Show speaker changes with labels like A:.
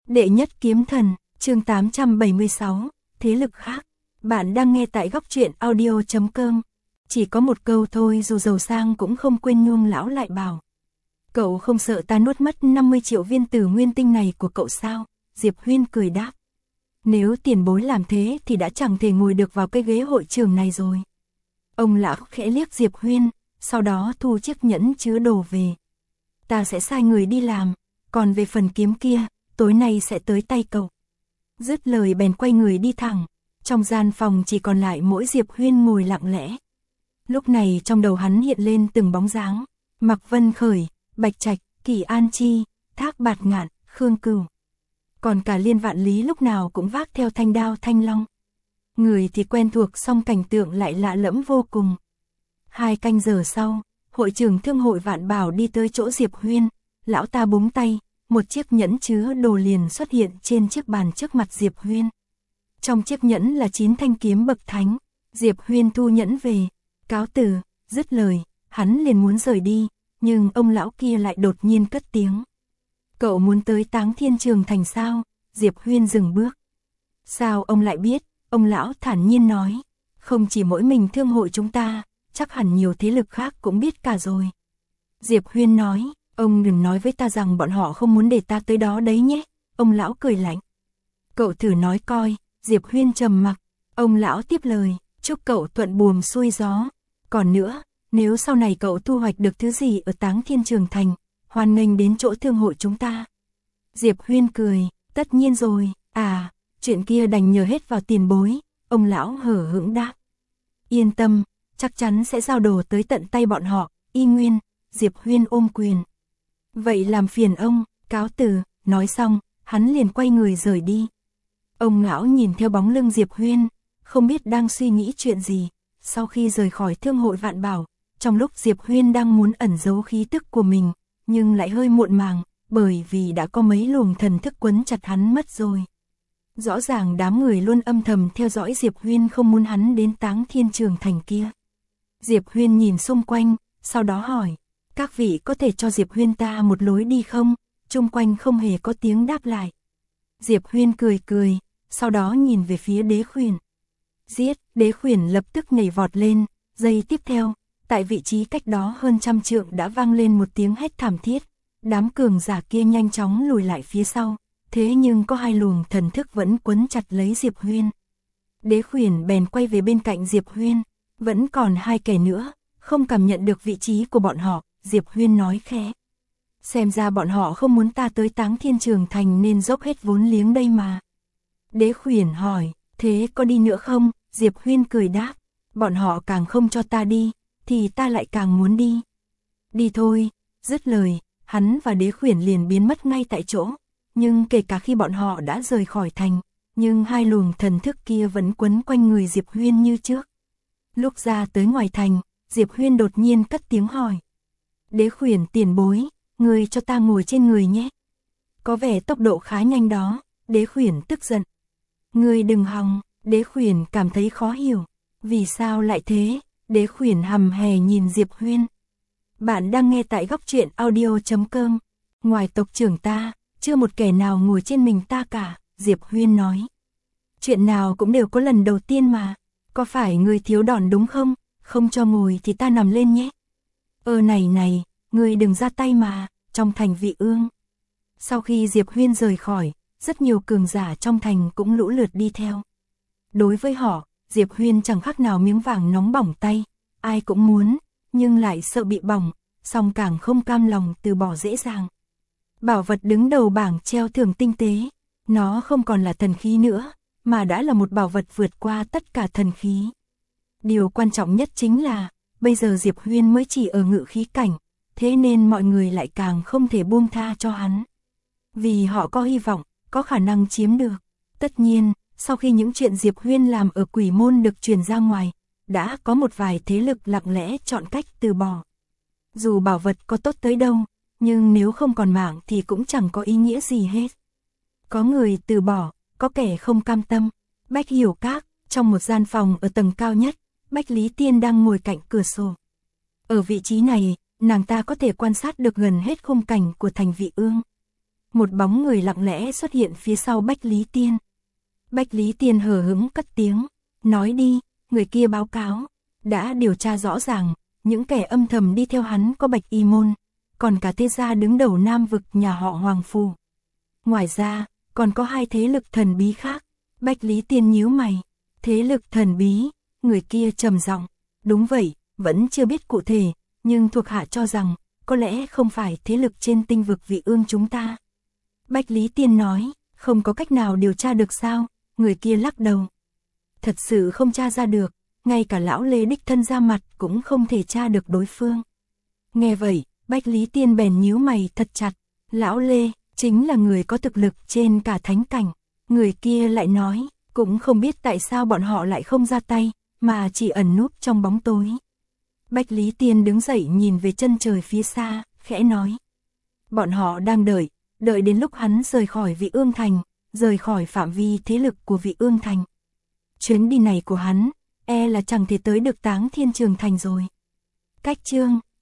A: Đệ nhất kiếm thần, chương 876, thế lực khác. Bạn đang nghe tại góc truyện audio.com. Chỉ có một câu thôi, dù giàu sang cũng không quên Nhung lão lại bảo. Cậu không sợ ta nuốt mất 50 triệu viên tử nguyên tinh này của cậu sao? Diệp Huyên cười đáp. Nếu tiền bối làm thế thì đã chẳng thể ngồi được vào cái ghế hội trường này rồi. Ông lão khẽ liếc Diệp Huyên, sau đó thu chiếc nhẫn chứa đồ về. Ta sẽ sai người đi làm, còn về phần kiếm kia, tối nay sẽ tới tay cậu. Dứt lời bèn quay người đi thẳng, trong gian phòng chỉ còn lại mỗi Diệp Huyên ngồi lặng lẽ. Lúc này trong đầu hắn hiện lên từng bóng dáng, Mạc Vân Khởi, Bạch Trạch, Kỳ An Chi, Thác Bạt Ngạn, Khương Cửu. Còn cả Liên Vạn Lý lúc nào cũng vác theo thanh đao thanh long. Người thì quen thuộc song cảnh tượng lại lạ lẫm vô cùng. 2 canh giờ sau, hội trưởng thương hội Vạn Bảo đi tới chỗ Diệp Huyên, lão ta búng tay, một chiếc nhẫn chứa đồ liền xuất hiện trên chiếc bàn trước mặt Diệp Huyên. Trong chiếc nhẫn là 9 thanh kiếm bậc thánh. Diệp Huyên thu nhẫn về, cáo từ, dứt lời, hắn liền muốn rời đi, nhưng ông lão kia lại đột nhiên cất tiếng. Cậu muốn tới Táng Thiên Trường Thành sao? Diệp Huyên dừng bước. Sao ông lại biết? Ông lão thản nhiên nói. Không chỉ mỗi mình thương hội chúng ta, chắc hẳn nhiều thế lực khác cũng biết cả rồi. Diệp Huyên nói, ông đừng nói với ta rằng bọn họ không muốn để ta tới đó đấy nhé. Ông lão cười lạnh. Cậu thử nói coi. Diệp Huyên trầm mặc. Ông lão tiếp lời, chúc cậu thuận buồm xuôi gió. Còn nữa, nếu sau này cậu thu hoạch được thứ gì ở Táng Thiên Trường Thành, hoan nghênh đến chỗ thương hội chúng ta. Diệp Huyên cười, tất nhiên rồi, chuyện kia đành nhờ hết vào tiền bối. Ông lão hở hững đáp. Yên tâm, chắc chắn sẽ giao đồ tới tận tay bọn họ. Y nguyên. Diệp Huyên ôm quyền. Vậy làm phiền ông, cáo từ. Nói xong, hắn liền quay người rời đi. Ông lão nhìn theo bóng lưng Diệp Huyên, không biết đang suy nghĩ chuyện gì. Sau khi rời khỏi thương hội Vạn Bảo, trong lúc Diệp Huyên đang muốn ẩn giấu khí tức của mình, nhưng lại hơi muộn màng, bởi vì đã có mấy luồng thần thức quấn chặt hắn mất rồi. Rõ ràng đám người luôn âm thầm theo dõi Diệp Huyên, không muốn hắn đến Táng Thiên Trường Thành kia. Diệp Huyên nhìn xung quanh, sau đó hỏi, các vị có thể cho Diệp Huyên ta một lối đi không? Chung quanh không hề có tiếng đáp lại. Diệp Huyên cười cười, sau đó nhìn về phía Đế Khuyển. Giết! Đế Khuyển lập tức nhảy vọt lên, giây tiếp theo, tại vị trí cách đó hơn 100 trượng đã vang lên một tiếng hét thảm thiết. Đám cường giả kia nhanh chóng lùi lại phía sau, thế nhưng có 2 luồng thần thức vẫn quấn chặt lấy Diệp Huyên. Đế Khuyển bèn quay về bên cạnh Diệp Huyên, vẫn còn 2 kẻ nữa, không cảm nhận được vị trí của bọn họ. Diệp Huyên nói khẽ. Xem ra bọn họ không muốn ta tới Táng Thiên Trường Thành nên dốc hết vốn liếng đây mà. Đế Khuyển hỏi, thế có đi nữa không? Diệp Huyên cười đáp, bọn họ càng không cho ta đi, thì ta lại càng muốn đi. Đi thôi. Dứt lời, hắn và Đế Khuyển liền biến mất ngay tại chỗ. Nhưng kể cả khi bọn họ đã rời khỏi thành, nhưng 2 luồng thần thức kia vẫn quấn quanh người Diệp Huyên như trước. Lúc ra tới ngoài thành, Diệp Huyên đột nhiên cất tiếng hỏi. Đế Khuyển tiền bối, người cho ta ngồi trên người nhé. Có vẻ tốc độ khá nhanh đó. Đế Khuyển tức giận. Người đừng hòng. Đế Khuyển cảm thấy khó hiểu. Vì sao lại thế? Đế Khuyển hầm hè nhìn Diệp Huyên. Bạn đang nghe tại góc truyện audio.com. Ngoài tộc trưởng ta, chưa một kẻ nào ngồi trên mình ta cả. Diệp Huyên nói. Chuyện nào cũng đều có lần đầu tiên mà. Có phải người thiếu đòn đúng không? Không cho ngồi thì ta nằm lên nhé. Này, người đừng ra tay mà. Trong thành Vị Ương. Sau khi Diệp Huyên rời khỏi, rất nhiều cường giả trong thành cũng lũ lượt đi theo. Đối với họ, Diệp Huyên chẳng khác nào miếng vàng nóng bỏng tay. Ai cũng muốn, nhưng lại sợ bị bỏng, song càng không cam lòng từ bỏ dễ dàng. Bảo vật đứng đầu bảng treo thưởng tinh tế, nó không còn là thần khí nữa, mà đã là một bảo vật vượt qua tất cả thần khí. Điều quan trọng nhất chính là, bây giờ Diệp Huyên mới chỉ ở ngự khí cảnh, thế nên mọi người lại càng không thể buông tha cho hắn. Vì họ có hy vọng, có khả năng chiếm được. Tất nhiên, sau khi những chuyện Diệp Huyên làm ở Quỷ Môn được truyền ra ngoài, đã có một vài thế lực lặng lẽ chọn cách từ bỏ. Dù bảo vật có tốt tới đâu, nhưng nếu không còn mạng thì cũng chẳng có ý nghĩa gì hết. Có người từ bỏ, có kẻ không cam tâm. Bách Hiểu Các, trong một gian phòng ở tầng cao nhất, Bách Lý Tiên đang ngồi cạnh cửa sổ. Ở vị trí này, nàng ta có thể quan sát được gần hết khung cảnh của thành Vị Ương. một bóng người lặng lẽ xuất hiện phía sau Bách Lý Tiên. Bách Lý Tiên hờ hững cất tiếng, nói đi, người kia báo cáo, đã điều tra rõ ràng, những kẻ âm thầm đi theo hắn có Bạch Y Môn, còn cả thế gia đứng đầu Nam vực nhà họ Hoàng Phủ. Ngoài ra, còn có 2 thế lực thần bí khác. Bách Lý Tiên nhíu mày, thế lực thần bí, người kia trầm giọng, đúng vậy, vẫn chưa biết cụ thể, nhưng thuộc hạ cho rằng, có lẽ không phải thế lực trên tinh vực Vị Ương chúng ta. Bách Lý Tiên nói, không có cách nào điều tra được sao? Người kia lắc đầu. Thật sự không tra ra được, ngay cả lão Lê đích thân ra mặt cũng không thể tra được đối phương. Nghe vậy, Bách Lý Tiên bèn nhíu mày thật chặt, lão Lê, chính là người có thực lực trên cả thánh cảnh. Người kia lại nói, cũng không biết tại sao bọn họ lại không ra tay, mà chỉ ẩn núp trong bóng tối. Bách Lý Tiên đứng dậy nhìn về chân trời phía xa, khẽ nói. Bọn họ đang đợi đến lúc hắn rời khỏi Vị Ương Thành, rời khỏi phạm vi thế lực của Vị Ương Thành. Chuyến đi này của hắn, là chẳng thể tới được Táng Thiên Trường Thành rồi. Cách chương